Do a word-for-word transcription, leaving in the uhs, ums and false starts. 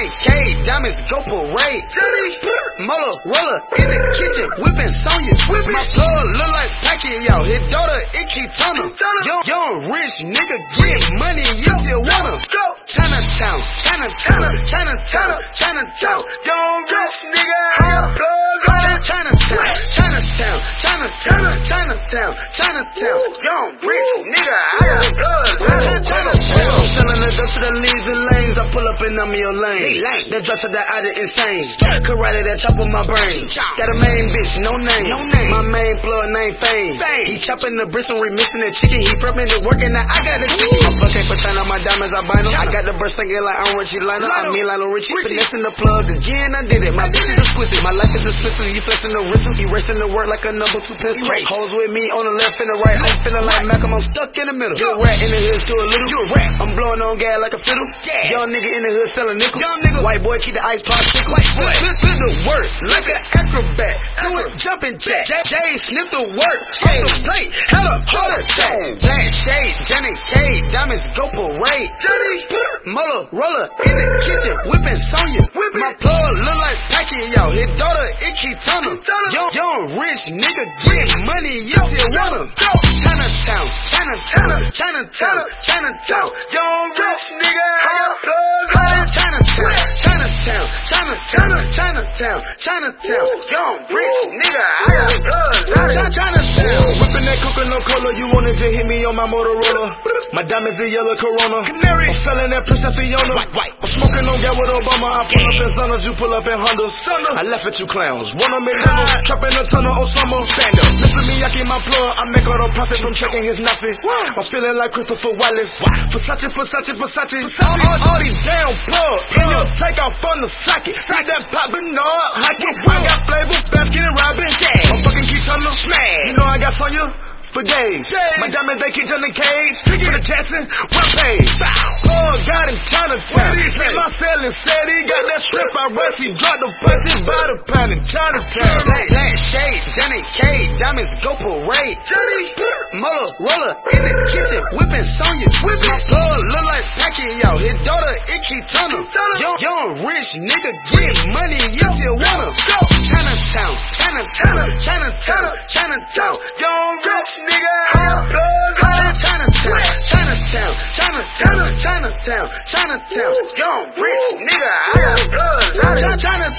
Johnny K, diamonds go parade. Mola roller in the kitchen, whipping Sonya. My plug look like Pacquiao, his daughter Icky Turner. Young, young rich nigga get money if you wanna. Chinatown, Chinatown, Chinatown, Chinatown. Young rich nigga, I got plug. Chinatown, Chinatown, Chinatown, Chinatown, Chinatown. Young rich nigga, I got plug. Chinatown. Selling the dust to the leaves and lanes. I pull up and I'm in your lane. That drop to the out of insane. Karate that chop on my brain. Got a main bitch, no name. My main plug name Fame. He chopping the bristle, remixing the chicken. He prepping the work and now I got the chicken. My plug ain't for China, my diamonds albino. I got the burst singing like I'm Richie Lionel. I mean Lionel Richie. Finessing the plug again, I did it. My bitch is exquisite. My life is expensive. You flexing the wrist. He racing the work like a number two pistol. Hoes with me on the left and the right. I'm feeling like Malcolm, I'm stuck in the middle. Get a rat in the hood, still a little. You a rat. I'm blowing on gas like a fiddle. Young nigga in the hood selling nickels. Young nigga. White boy keep the ice pop sickle. White boy. Flip the work like an acrobat. Do it jumping jack. Jay sniff the work. Off the plate. Had a heart attack. Black shade. Johnny K. Diamonds go parade. Mola roller in the kitchen. Whipping Sonya. My plug look like Pacquiao. His daughter Icky Turner. Young, young rich nigga get money if you wanna. Chinatown. Chinatown. Chinatown. Chinatown. Young rich nigga. I got plug. Chinatown. Chinatown. Chinatown. Chinatown. Chinatown. Young rich nigga. I got plug. Chinatown. Whipping that coconut cola. You wanted to hit me on my Motorola. My diamonds a yellow Corona. Canary. I'm selling that Princess Fiona. White, white. I'm smoking on gas with Obama. I pull up in Zondas. You pull up in Hondas. I laugh at you clowns. One of McDonald's. Trapping a ton of Osama. Stand up. Listen me, I keep my plug. I make all the profit from checking his Nazi. I'm feeling like Christopher Wallace. Versace, Versace, Versace. All, all, all these damn plugs. In your take off from the socket. See that poppin' up. I got flavor, basket and Robin. I'm fucking keep telling them smash. You know I got Sonya for days. My diamonds, they keep in the cage. For the Jackson, one page. Plug got him Chinatown. In my ceiling said he got that shrimp I rest. He dropped the pussy by the pound in Chinatown. Black, black shade, Johnny K, diamonds go parade. Mola roller in the kitchen, whipping Sonya. My plug look like Pacquiao. His daughter Icky Turner. Young, young rich nigga get money if you wanna. Chinatown, Chinatown, Chinatown, Chinatown. Young rich nigga, I got plug. Chinatown, Chinatown, Chinatown, Chinatown, Chinatown. Young rich nigga, I got plug. Chinatown.